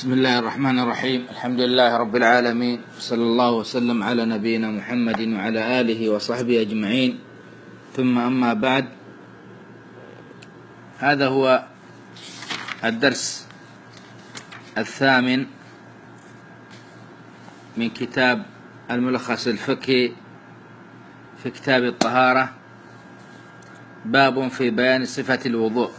بسم الله الرحمن الرحيم. الحمد لله رب العالمين، صلى الله وسلم على نبينا محمد وعلى آله وصحبه أجمعين، ثم أما بعد. هذا هو الدرس الثامن من كتاب الملخص الفقهي في كتاب الطهارة، باب في بيان صفة الوضوء.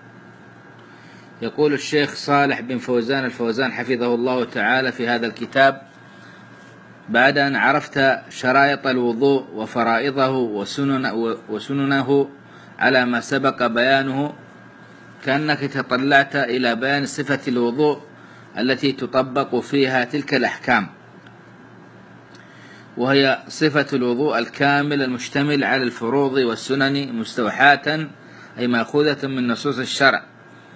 يقول الشيخ صالح بن فوزان الفوزان حفظه الله تعالى في هذا الكتاب: بعد أن عرفت شرائط الوضوء وفرائضه وسننه على ما سبق بيانه، كأنك تطلعت إلى بيان صفة الوضوء التي تطبق فيها تلك الأحكام، وهي صفة الوضوء الكامل المشتمل على الفروض والسنن مستوحاة أي مأخوذة من نصوص الشرع،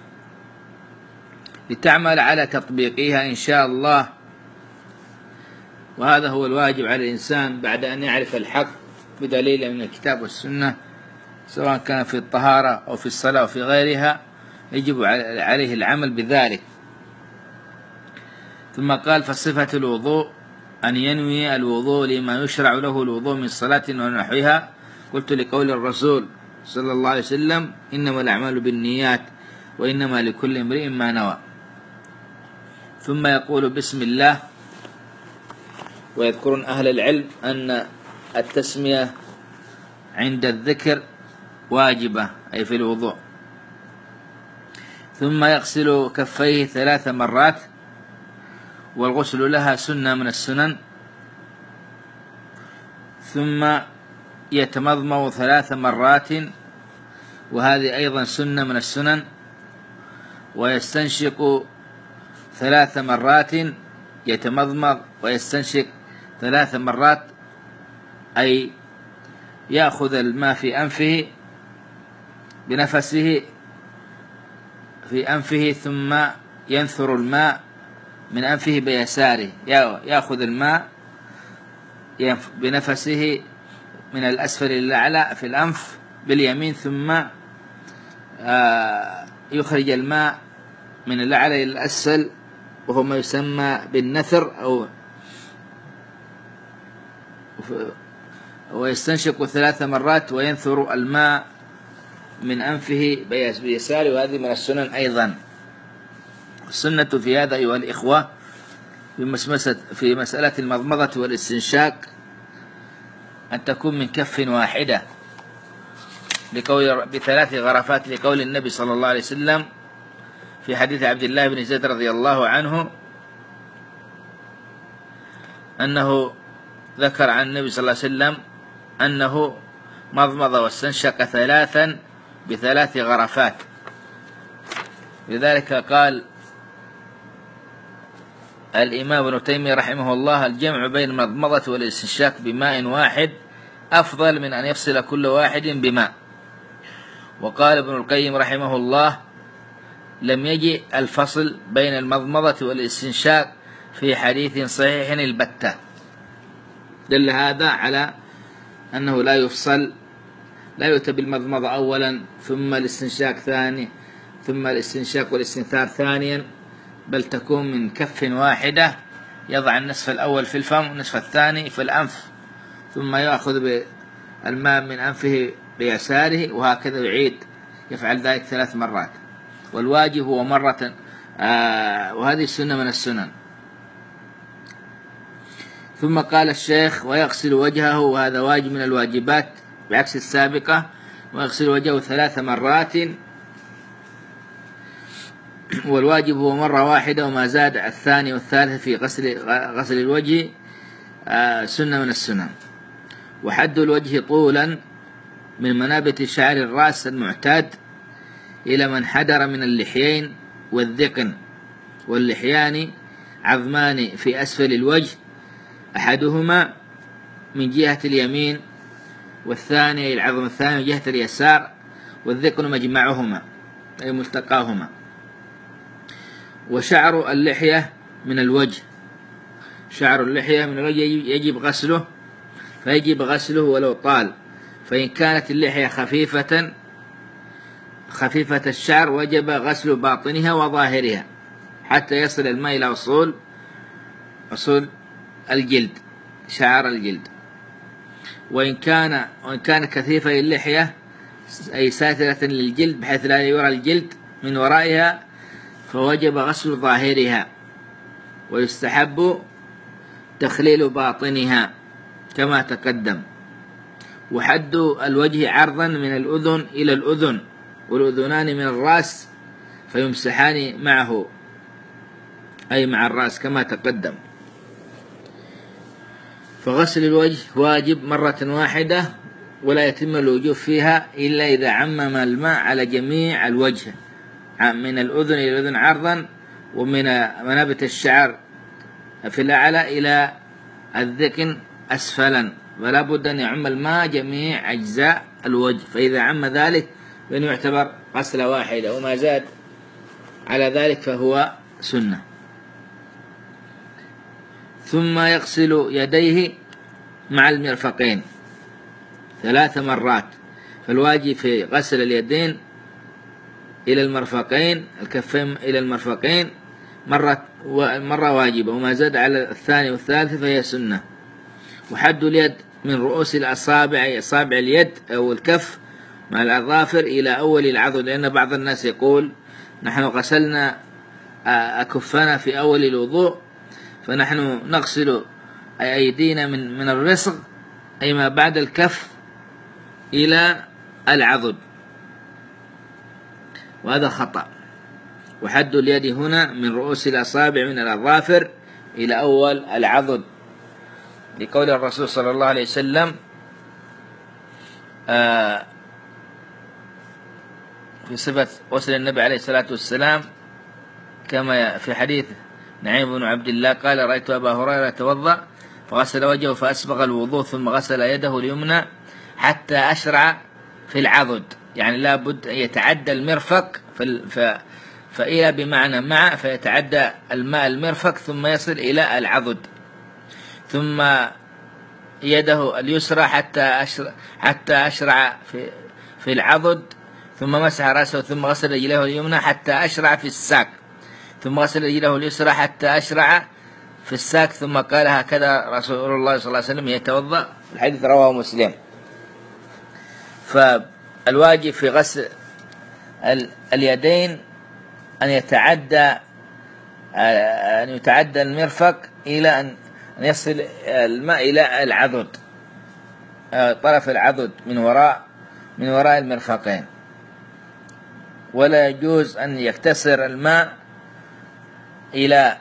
لتعمل على تطبيقها إن شاء الله. وهذا هو الواجب على الإنسان بعد أن يعرف الحق بدليل من الكتاب والسنة، سواء كان في الطهارة أو في الصلاة أو في غيرها، يجب عليه العمل بذلك. ثم قال: فصفة الوضوء أن ينوي الوضوء لما يشرع له الوضوء من صلاة ونحوها. قلت لقول الرسول صلى الله عليه وسلم: إنما الأعمال بالنيات وإنما لكل امرئ ما نوى. ثم يقول: بسم الله. ويذكرون أهل العلم أن التسمية عند الذكر واجبة أي في الوضوء. ثم يغسل كفيه 3 مرات، والغسل لها سنة من السنن. ثم يتمضمض 3 مرات، وهذه أيضا سنة من السنن. ويستنشق 3 مرات، يتمضمض ويستنشق 3 مرات، أي يأخذ الماء في أنفه بنفسه في أنفه، ثم ينثر الماء من أنفه بيساره، يأخذ الماء بنفسه من الأسفل إلى الأعلى في الأنف باليمين، ثم يخرج الماء من الأعلى إلى الأسفل، وهو ما يسمى بالنثر، ويستنشق 3 مرات وينثر الماء من أنفه بيساره، وهذه من السنن أيضا. السنة في هذا أيها الإخوة في مسألة المضمضة والاستنشاق أن تكون من كف واحدة ب3 غرفات، لقول النبي صلى الله عليه وسلم في حديث عبد الله بن زيد رضي الله عنه أنه ذكر عن النبي صلى الله عليه وسلم أنه مضمض واستنشق 3 ب3 غرفات. لذلك قال الإمام ابن تيمية رحمه الله: الجمع بين المضمضة والاستنشاق بماء واحد أفضل من أن يفصل كل واحد بماء. وقال ابن القيم رحمه الله: لم يجئ الفصل بين المضمضة والاستنشاق في حديث صحيح البتة. دل هذا على أنه لا يفصل، لا يؤتى بالمضمضة أولا ثم الاستنشاق ثاني ثم الاستنشاق والاستنثار ثانيا، بل تكون من كف واحدة، يضع النصف الأول في الفم والنصف الثاني في الأنف، ثم يأخذ بالماء من أنفه بيساره، وهكذا يعيد يفعل ذلك 3 مرات. والواجب هو مرة، وهذه السنة من السنن. ثم قال الشيخ: ويغسل وجهه، وهذا واجب من الواجبات بعكس السابقة. ويغسل وجهه 3 مرات، والواجب هو مرة واحدة، وما زاد الثاني والثالث في غسل الوجه سنة من السنن. وحد الوجه طولا من منابت شعر الرأس المعتاد إلى من حدر من اللحيين والذقن. واللحيان عظمان في أسفل الوجه، أحدهما من جهة اليمين، والثاني العظم الثاني من جهة اليسار، والذقن مجمعهما أي ملتقاهما. وشعر اللحية من الوجه، شعر اللحية من الوجه يجب غسله، فيجب غسله ولو طال، فإن كانت اللحية خفيفة الشعر وجب غسل باطنها وظاهرها، حتى يصل الماء إلى أصول الجلد، شعر الجلد. وإن كان كثيفة اللحية أي ساترة للجلد بحيث لا يرى الجلد من ورائها، فوجب غسل ظاهرها، ويستحب تخليل باطنها كما تقدم. وحد الوجه عرضا من الأذن إلى الأذن، والأذنان من الرأس، فيمسحان معه أي مع الرأس كما تقدم. فغسل الوجه واجب مرة واحدة، ولا يتم الوجوب فيها إلا إذا عمم الماء على جميع الوجه من الأذن إلى الأذن عرضا، ومن منابت الشعر في الأعلى إلى الذقن أسفلا، ولا بد أن يعم الماء جميع أجزاء الوجه. فإذا عم ذلك فإنه يعتبر غسلة واحدة، وما زاد على ذلك فهو سنة. ثم يغسل يديه مع المرفقين 3 مرات. فالواجب في غسل اليدين إلى المرفقين، الكفين إلى المرفقين مرة واجبة، وما زاد على الثاني والثالث فهي سنة. وحد اليد من رؤوس الأصابع أي أصابع اليد أو الكف مع الأظافر إلى أول العضد، لأن بعض الناس يقول نحن غسلنا أكفنا في أول الوضوء، فنحن نغسل أيدينا من الرسغ أي ما بعد الكف إلى العضد، وهذا خطأ. وحد اليد هنا من رؤوس الأصابع من الأظافر إلى أول العضد، لقول الرسول صلى الله عليه وسلم في صفة غسل النبي عليه الصلاة والسلام كما في حديث نعيم بن عبد الله قال: رأيت أبا هريرة يتوضأ فغسل وجهه فأسبغ الوضوء ثم غسل يده اليمنى حتى أشرع في العضد، يعني لا بد أن يتعدى المرفق فإلى بمعنى مع، فيتعدى الماء المرفق ثم يصل إلى العضد، ثم يده اليسرى حتى أشرع في العضد، ثم مسح رأسه، ثم غسل رجله اليمنى حتى أشرع في الساق، ثم غسل رجله اليسرى حتى أشرع في الساق، ثم قال: هكذا رسول الله صلى الله عليه وسلم يتوضأ. الحديث رواه مسلم. فالواجب في غسل اليدين أن يتعدى المرفق إلى أن يصل الماء إلى العضد، طرف العضد من وراء المرفقين. ولا يجوز أن يقتصر الماء إلى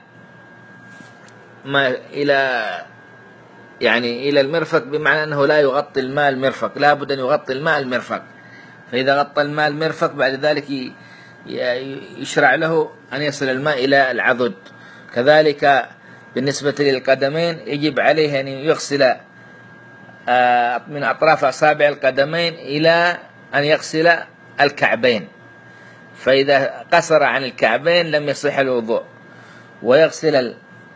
المرفق، بمعنى أنه لا يغطي الماء المرفق، لا بد أن يغطي الماء المرفق. فإذا غطى الماء المرفق بعد ذلك يشرع له أن يصل الماء إلى العضد. كذلك بالنسبة للقدمين يجب عليه أن يغسل من أطراف أصابع القدمين إلى أن يغسل الكعبين، فإذا قصر عن الكعبين لم يصح الوضوء. ويغسل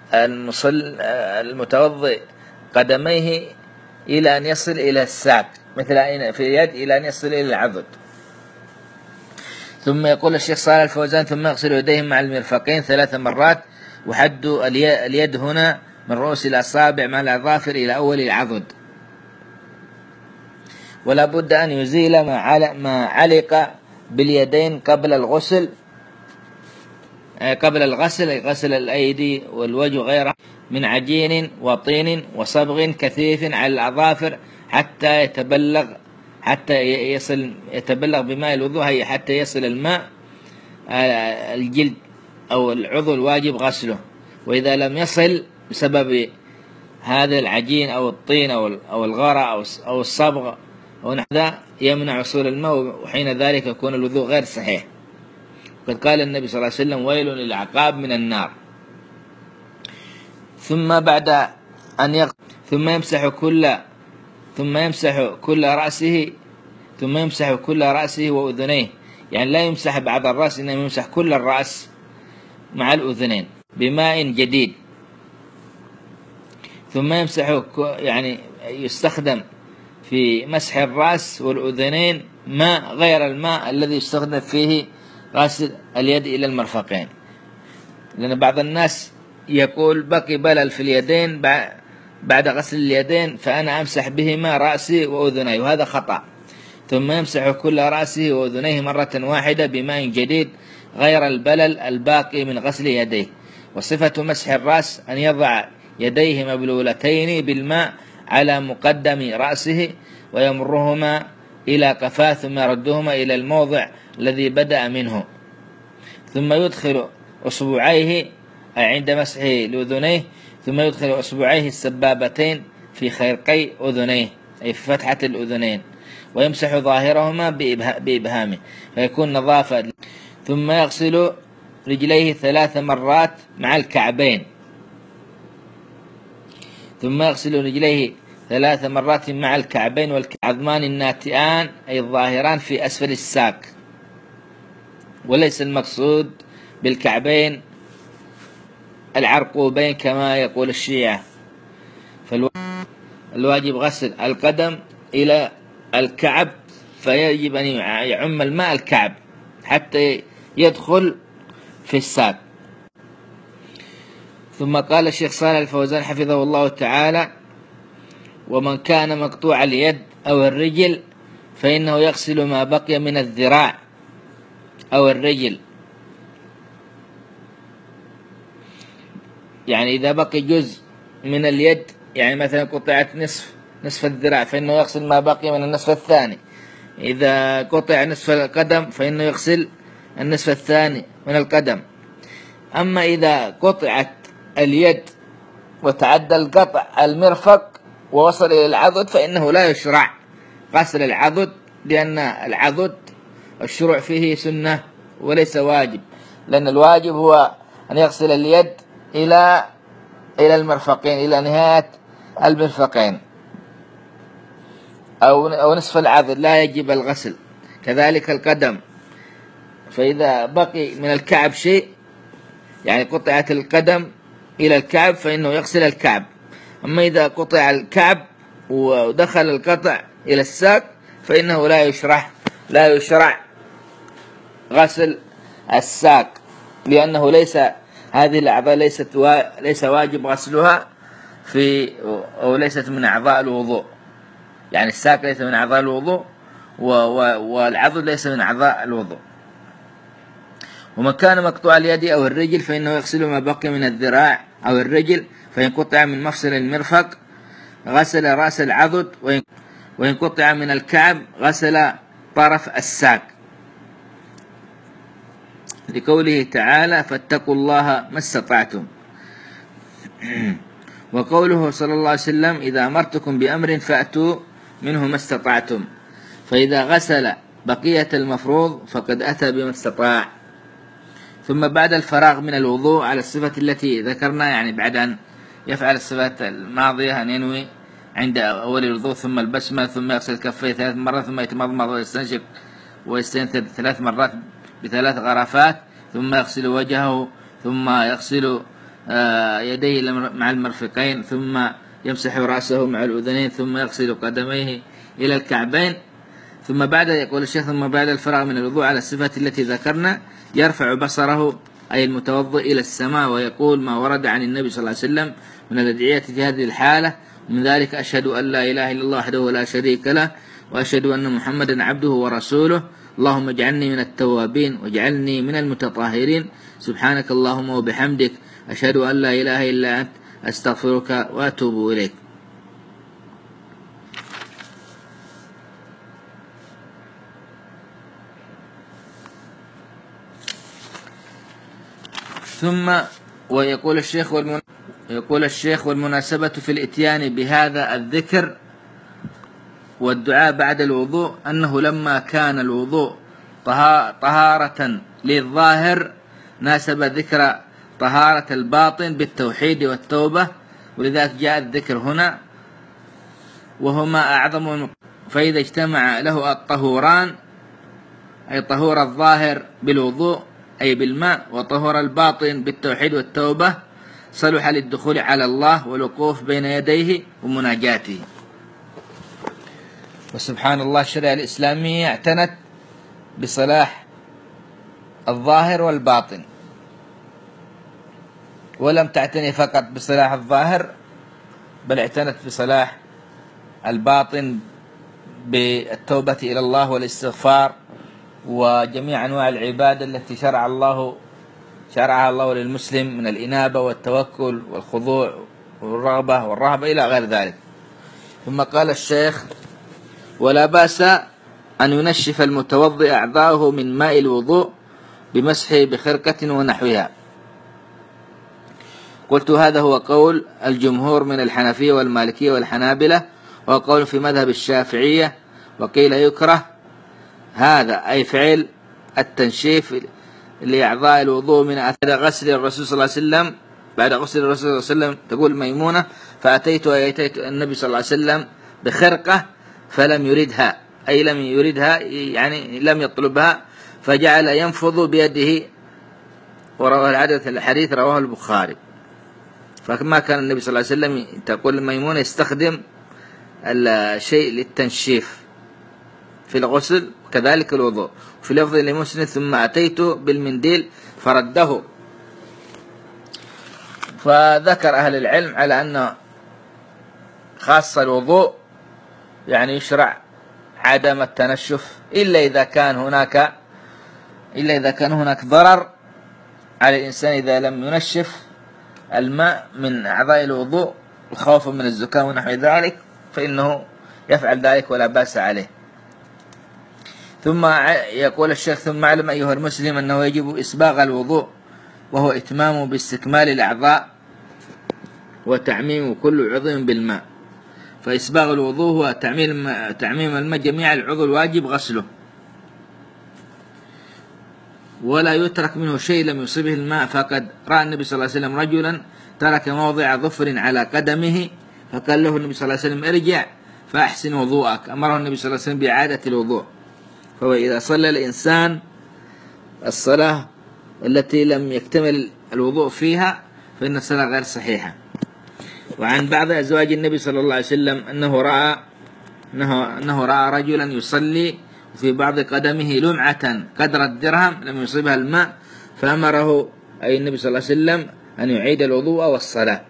المتوضئ قدميه إلى أن يصل إلى الساق، مثل في اليد إلى أن يصل إلى العضد. ثم يقول الشيخ صالح الفوزان: ثم يغسل يديه مع المرفقين 3 مرات. وحد اليد هنا من رؤوس الأصابع مع الأظافر إلى أول العضد. ولا بد أن يزيل ما علق باليدين قبل الغسل، غسل الأيدي والوجه غيره من عجين وطين وصبغ كثيف على الأظافر حتى يتبلغ بماء الوضوء، حتى يصل الماء الجلد أو العضو الواجب غسله. وإذا لم يصل بسبب هذا العجين أو الطين أو الغارة أو الصبغ أو نحو ذا يمنع وصول الماء، وحين ذلك يكون الوضوء غير صحيح. وقد قال النبي صلى الله عليه وسلم: ويل للعقاب من النار. ثم بعد أن ثم يمسح كل رأسه وأذنيه، يعني لا يمسح بعض الرأس، إنما يمسح كل الرأس مع الأذنين بماء جديد. ثم يمسح، يعني يستخدم في مسح الرأس والأذنين ماء غير الماء الذي يستخدم فيه غسل اليد إلى المرفقين. لأن بعض الناس يقول بقي بلل في اليدين بعد غسل اليدين فأنا أمسح بهما رأسي وأذني، وهذا خطأ. ثم يمسح كل رأسه وأذنيه مرة واحدة بماء جديد غير البلل الباقي من غسل يديه. وصفة مسح الرأس أن يضع يديه مبلولتين بالماء على مقدم رأسه ويمرهما إلى قفاه ثم يردهما إلى الموضع الذي بدأ منه، ثم يدخل أصبعيه عند مسحه لأذنيه، ثم يدخل أصبعيه السبابتين في خرقي أذنيه أي في فتحة الأذنين، ويمسح ظاهرهما بإبهامه فيكون نظافة. ثم يغسل رجليه 3 مرات مع الكعبين، ثم يغسل رجليه 3 مرات مع الكعبين والعظمان الناتئان أي الظاهران في أسفل الساق، وليس المقصود بالكعبين العرقوبين كما يقول الشيعة. فالواجب غسل القدم إلى الكعب، فيجب أن يعم الماء الكعب حتى يدخل في الساق. ثم قال الشيخ صالح الفوزان حفظه الله تعالى: ومن كان مقطوع اليد أو الرجل فإنه يغسل ما بقي من الذراع أو الرجل، يعني إذا بقي جزء من اليد، يعني مثلا قطعت نصف الذراع فإنه يغسل ما بقي من النصف الثاني. إذا قطع نصف القدم فإنه يغسل النصف الثاني من القدم. أما إذا قطعت اليد وتعدى القطع المرفق ووصل إلى العضد فإنه لا يشرع غسل العضد، لأن العضد الشروع فيه سنة وليس واجب، لأن الواجب هو أن يغسل اليد إلى المرفقين، إلى نهاية المرفقين أو نصف العضد لا يجب الغسل. كذلك القدم، فإذا بقي من الكعب شيء، يعني قطعت القدم إلى الكعب فإنه يغسل الكعب. أما إذا قطع الكعب ودخل القطع إلى الساق فإنه لا يشرع غسل الساق، لأنه هذه الأعضاء ليس واجب غسلها أو ليست من أعضاء الوضوء، يعني الساق ليس من أعضاء الوضوء والعضد ليس من أعضاء الوضوء. ومن كان مقطوع اليد أو الرجل فإنه يغسل ما بقي من الذراع أو الرجل، فإن قطع من مفصل المرفق غسل رأس العضد، وإن قطع من الكعب غسل طرف الساق، لقوله تعالى: فاتقوا الله ما استطعتم. وقوله صلى الله عليه وسلم: إذا أمرتكم بأمر فأتوا منه ما استطعتم، فإذا غسل بقية المفروض فقد أتى بما استطاع. ثم بعد الفراغ من الوضوء على الصفة التي ذكرنا، يعني بعد أن يفعل الصفات الماضية أن ينوي عند أول الوضوء ثم البسمة، ثم يغسل كفيه 3 مرات، ثم يتمضمض ويستنشق ويستنثر 3 مرات ب3 غرفات، ثم يغسل وجهه، ثم يغسل يديه مع المرفقين، ثم يمسح رأسه مع الأذنين، ثم يغسل قدميه إلى الكعبين. ثم بعد، يقول الشيخ، ثم بعد الفراغ من الوضوء على الصفة التي ذكرنا يرفع بصره أي المتوضئ إلى السماء ويقول ما ورد عن النبي صلى الله عليه وسلم من الأدعية في هذه الحالة، ومن ذلك: أشهد أن لا إله إلا الله وحده لا شريك له، وأشهد أن محمدا عبده ورسوله، اللهم اجعلني من التوابين واجعلني من المتطهرين، سبحانك اللهم وبحمدك، أشهد أن لا إله إلا أنت، أستغفرك وأتوب إليك. ثم ويقول الشيخ والمناسبة في الإتيان بهذا الذكر والدعاء بعد الوضوء أنه لما كان الوضوء طهارة للظاهر ناسب ذكر طهارة الباطن بالتوحيد والتوبة، ولذلك جاء الذكر هنا وهما أعظم. فإذا اجتمع له الطهوران، أي طهور الظاهر بالوضوء أي بالماء، وطهور الباطن بالتوحيد والتوبة، صلح للدخول على الله والوقوف بين يديه ومناجاته. وسبحان الله، الشريعة الإسلامية اعتنت بصلاح الظاهر والباطن. ولم تعتني فقط بصلاح الظاهر، بل اعتنت بصلاح الباطن بالتوبة إلى الله والاستغفار وجميع أنواع العبادة التي شرعها الله للمسلم من الإنابة والتوكل والخضوع والرغبة والرهبة إلى غير ذلك. ثم قال الشيخ: ولا بأس أن ينشف المتوضئ أعضاءه من ماء الوضوء بمسحه بخرقة ونحوها. قلت: هذا هو قول الجمهور من الحنفية والمالكية والحنابلة، وقول في مذهب الشافعية. وقيل يكره هذا، أي فعل التنشيف لأعضاء الوضوء من أثر غسل الرسول صلى الله عليه وسلم. بعد غسل الرسول صلى الله عليه وسلم تقول ميمونة: فأتيت النبي صلى الله عليه وسلم بخرقة فلم يردها، أي لم يردها يعني لم يطلبها، فجعل ينفض بيده. وروى الحديث رواه البخاري. فما كان النبي صلى الله عليه وسلم تقول ميمونة يستخدم الشيء للتنشيف في الغسل، كذلك الوضوء. في لفظ لمسلم: ثم أتيت بالمنديل فرده. فذكر أهل العلم على أن خاصة الوضوء يعني يشرع عدم التنشف إلا إذا كان هناك ضرر على الإنسان إذا لم ينشف الماء من أعضاء الوضوء خوفا من الزكام ونحو ذلك، فإنه يفعل ذلك ولا بأس عليه. ثم يقول الشيخ: ثم اعلم أيها المسلم أنه يجب إسباغ الوضوء، وهو إتمامه باستكمال الأعضاء وتعميم كل عضو بالماء. فإسباغ الوضوء هو تعميم الماء جميع العضو الواجب غسله، ولا يترك منه شيء لم يصبه الماء. فقد رأى النبي صلى الله عليه وسلم رجلا ترك موضع ظفر على قدمه، فقال له النبي صلى الله عليه وسلم: ارجع فأحسن وضوءك. أمره النبي صلى الله عليه وسلم بإعادة الوضوء. فهو إذا صلى الإنسان الصلاة التي لم يكتمل الوضوء فيها فإن الصلاة غير صحيحة. وعن بعض أزواج النبي صلى الله عليه وسلم أنه رأى رجلا يصلي وفي بعض قدمه لمعة قدر الدرهم لم يصيبها الماء، فأمره أي النبي صلى الله عليه وسلم أن يعيد الوضوء والصلاة.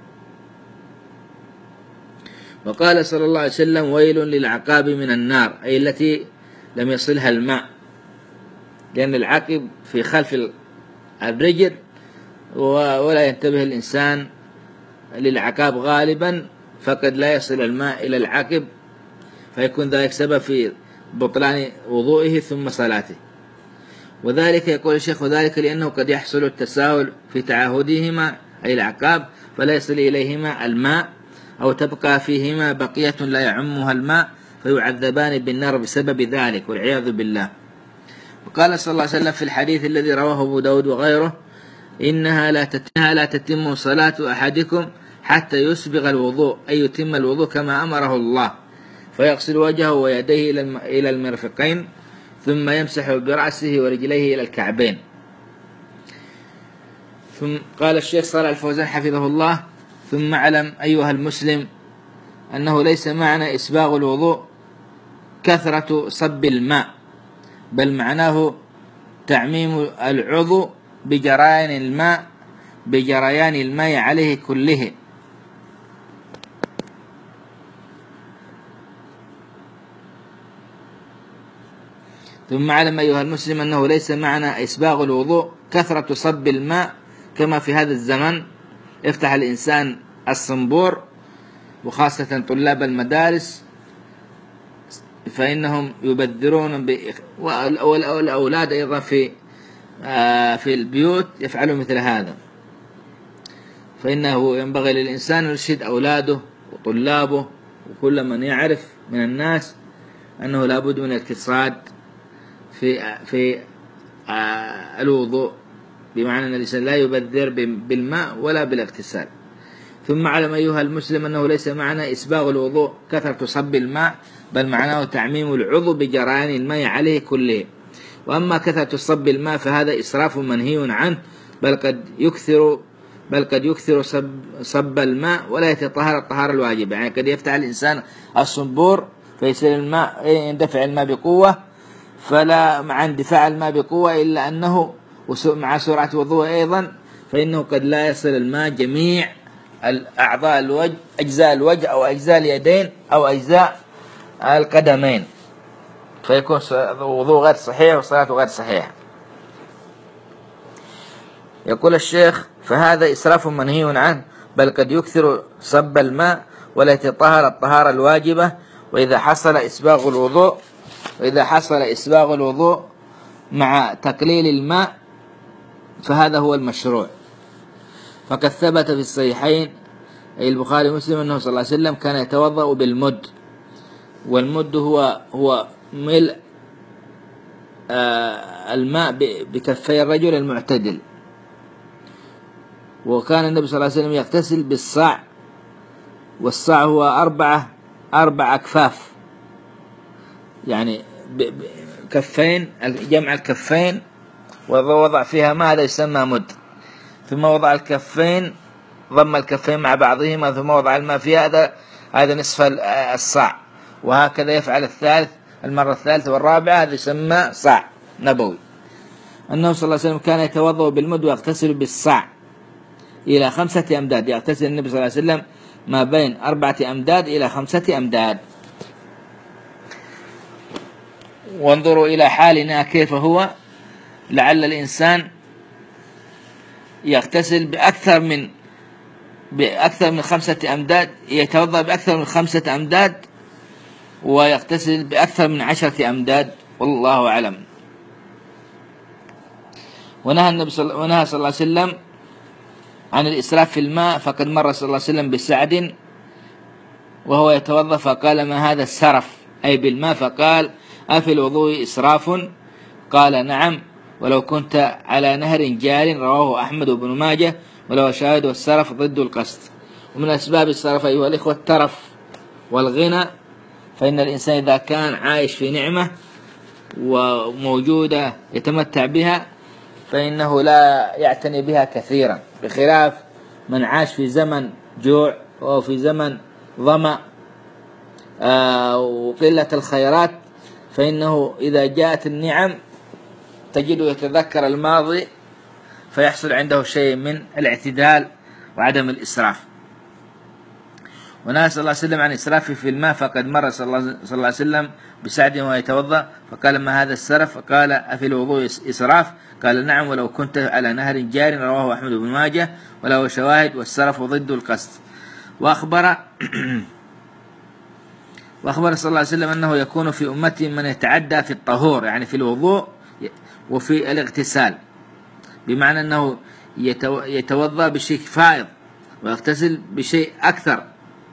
وقال صلى الله عليه وسلم: ويل للعقاب من النار، أي التي لم يصلها الماء، لأن العقب في خلف الرجل ولا ينتبه الإنسان للعقاب غالبا، فقد لا يصل الماء إلى العقب، فيكون ذلك سبب في بطلان وضوئه ثم صلاته. وذلك يقول الشيخ: وذلك لأنه قد يحصل التساهل في تعاهدهما أي العقاب، فلا يصل إليهما الماء، أو تبقى فيهما بقية لا يعمها الماء، فيعذبان بالنار بسبب ذلك والعياذ بالله. وقال صلى الله عليه وسلم في الحديث الذي رواه أبو داود وغيره: إنها لا تتم صلاة أحدكم حتى يسبغ الوضوء، أي يتم الوضوء كما أمره الله، فيغسل وجهه ويديه إلى المرفقين، ثم يمسح برأسه ورجليه إلى الكعبين. ثم قال الشيخ صالح الفوزان حفظه الله: ثم اعلم أيها المسلم أنه ليس معنى إسباغ الوضوء كثرة صب الماء، بل معناه تعميم العضو بجريان الماء عليه كله. ثم اعلم أيها المسلم أنه ليس معنى إسباغ الوضوء كثرة صب الماء، كما في هذا الزمن يفتح الإنسان الصنبور، وخاصة طلاب المدارس فإنهم يبذرون والأولاد أيضا في البيوت يفعلوا مثل هذا. فإنه ينبغي للإنسان أن يرشد أولاده وطلابه وكل من يعرف من الناس أنه لابد من الاقتصاد في الوضوء، بمعنى أن الإنسان لا يبذر بالماء ولا بالاغتسال. ثم اعلم أيها المسلم أنه ليس معنى إسباغ الوضوء كثرة صب الماء، بل معناه تعميم العضو بجريان الماء عليه كله. وأما كثرة صب الماء فهذا إسراف منهي عنه، بل قد يكثر صب الماء ولا يتطهر الطهارة الواجبة. يعني قد يفتح الإنسان الصنبور فيصير الماء يندفع الماء بقوة، فلا مع اندفاع الماء بقوة إلا أنه مع سرعة وضوء أيضا فإنه قد لا يصل الماء جميع أعضاء الوجه، أجزاء الوجه أو أجزاء اليدين أو أجزاء القدمين، فيكون وضوء غير صحيح وصلاته غير صحيحة. يقول الشيخ: فهذا إسراف منهي عنه، بل قد يكثر صب الماء ولا يتطهر الطهارة الواجبة. وإذا حصل إسباغ الوضوء مع تقليل الماء فهذا هو المشروع. فقد ثبت في الصحيحين أي البخاري ومسلم أنه صلى الله عليه وسلم كان يتوضأ بالمد، والمد هو ملء الماء بكفي الرجل المعتدل. وكان النبي صلى الله عليه وسلم يغتسل بالصاع، والصاع هو أربع أكفاف، يعني كفين، جمع الكفين ووضع فيها ماء، هذا يسمى مد. ثم وضع الكفين، ضم الكفين مع بعضهما، ثم وضع الماء فيها، هذا نصف الصاع، وهكذا يفعل المرة الثالثة والرابعة، هذا يسمى صاع نبوي. أنه صلى الله عليه وسلم كان يتوضأ بالمد ويغتسل بالصاع إلى 5 أمداد. يغتسل النبي صلى الله عليه وسلم ما بين 4 أمداد إلى 5 أمداد. وانظروا إلى حالنا كيف هو، لعل الإنسان يغتسل بأكثر من 5 أمداد، يتوضأ بأكثر من 5 أمداد، ويغتسل بأكثر من 10 أمداد، والله أعلم. ونهى صلى الله عليه وسلم عن الإسراف في الماء، فقد مر صلى الله عليه وسلم بسعد وهو يتوضأ فقال: ما هذا السرف؟ أي بالماء. فقال: أفي الوضوء إسراف؟ قال: نعم، ولو كنت على نهر جار. رواه أحمد بن ماجه. ولو شاهد، والسرف ضد القصد. ومن أسباب السرف أيها الإخوة الترف والغنى، فإن الإنسان إذا كان عايش في نعمة وموجودة يتمتع بها فإنه لا يعتني بها كثيرا، بخلاف من عاش في زمن جوع أو في زمن ظمأ وقلة الخيرات، فإنه إذا جاءت النعم تجده يتذكر الماضي، فيحصل عنده شيء من الاعتدال وعدم الإسراف. ونهى صلى الله عليه وسلم عن إسرافه في الماء، فقد مر صلى الله عليه وسلم بسعد وهو يتوضأ فقال: ما هذا السرف؟ فقال: أفي الوضوء إسراف؟ قال: نعم، ولو كنت على نهر جار. رواه أحمد بن ماجه. وله شواهد، والسرف ضد القصد. وأخبر صلى الله عليه وسلم أنه يكون في أمته من يتعدى في الطهور، يعني في الوضوء وفي الاغتسال، بمعنى أنه يتوضأ بشيء فائض ويغتسل بشيء أكثر،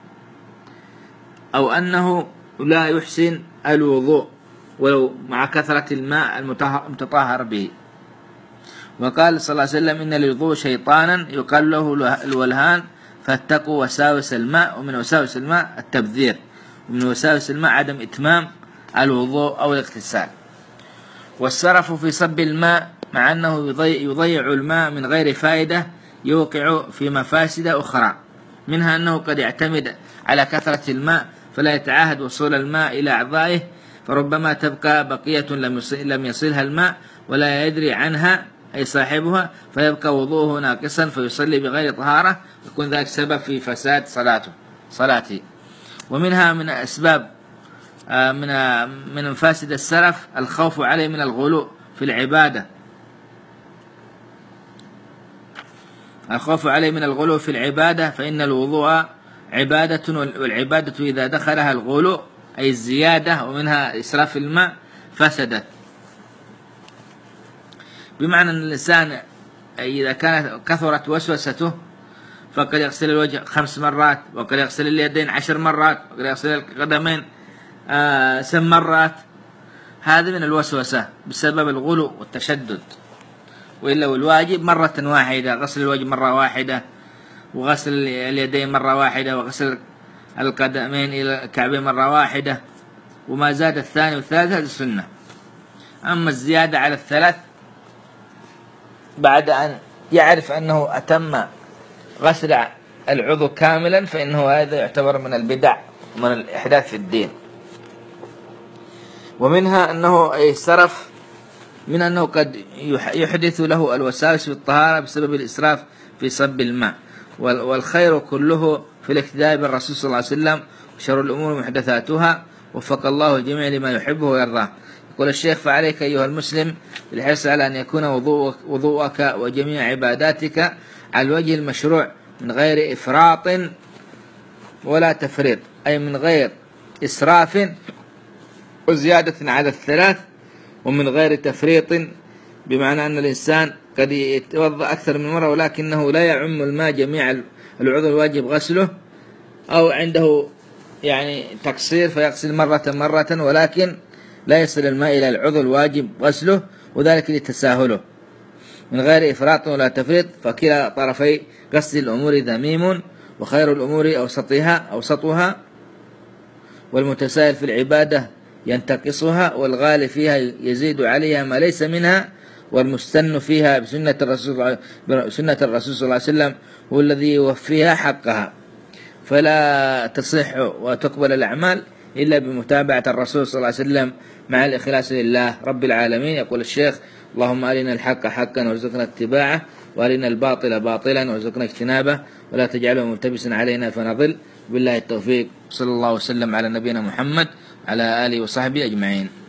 أو أنه لا يحسن الوضوء ولو مع كثرة الماء المتطهر به. وقال صلى الله عليه وسلم: إن للوضوء شيطانا يقال له الولهان، فاتقوا وساوس الماء. ومن وساوس الماء التبذير، ومن وساوس الماء عدم إتمام الوضوء أو الاغتسال. والسرف في صب الماء، مع أنه يضيع الماء من غير فائدة، يوقع في مفاسد أخرى، منها أنه قد يعتمد على كثرة الماء فلا يتعاهد وصول الماء إلى أعضائه، فربما تبقى بقية لم يصلها الماء ولا يدري عنها أي صاحبها، فيبقى وضوءه ناقصا فيصلي بغير طهارة، يكون ذلك سبب في فساد صلاته. ومنها من أسباب من مفاسد السرف الخوف عليه من الغلو في العبادة، فإن الوضوء عبادة، والعبادة إذا دخلها الغلو أي الزيادة ومنها إسراف الماء فسدت. بمعنى أن الإنسان إذا كثرت وسوسته فقد يغسل الوجه 5 مرات، وقد يغسل اليدين 10 مرات، وقد يغسل القدمين 7 مرات. هذا من الوسوسة بسبب الغلو والتشدد. وإلا الواجب مرة واحدة، غسل الوجه مرة واحدة، وغسل اليدين مرة واحدة، وغسل القدمين إلى الكعبين مرة واحدة، وما زاد الثاني والثالث هذه السنة. أما الزيادة على الثلاث بعد أن يعرف أنه أتم غسل العضو كاملا فإنه هذا يعتبر من البدع ومن الإحداث في الدين. ومنها أنه السرف من أنه قد يحدث له الوساوس في الطهارة بسبب الإسراف في صب الماء. والخير كله في الاقتداء بالرسول صلى الله عليه وسلم، وشر الأمور محدثاتها، وفق الله الجميع لما يحبه ويرضاه. يقول الشيخ: فعليك أيها المسلم بالحرص على أن يكون وضوءك وجميع عباداتك على الوجه المشروع من غير إفراط ولا تفريط، أي من غير إسراف وزيادة على الثلاث، ومن غير تفريط بمعنى أن الإنسان قد يتوضأ أكثر من مرة ولكنه لا يعم الماء جميع العضو الواجب غسله، أو عنده يعني تقصير فيغسل مرة ولكن لا يصل الماء إلى العضو الواجب غسله، وذلك لتساهله. من غير إفراط ولا تفريط، فكلا طرفي غسل الأمور ذميم، وخير الأمور أوسطها، والمتساهل في العبادة ينتقصها، والغالي فيها يزيد عليها ما ليس منها، والمستن فيها بسنة الرسول صلى الله عليه وسلم هو الذي يوفيها حقها. فلا تصح وتقبل الأعمال إلا بمتابعة الرسول صلى الله عليه وسلم مع الإخلاص لله رب العالمين. يقول الشيخ: اللهم أرنا الحق حقا وارزقنا اتباعه، وأرنا الباطل باطلا وارزقنا اجتنابه، ولا تجعله ملتبسا علينا فنضل. بالله التوفيق، صلى الله وسلم على نبينا محمد على آله وصحبه أجمعين.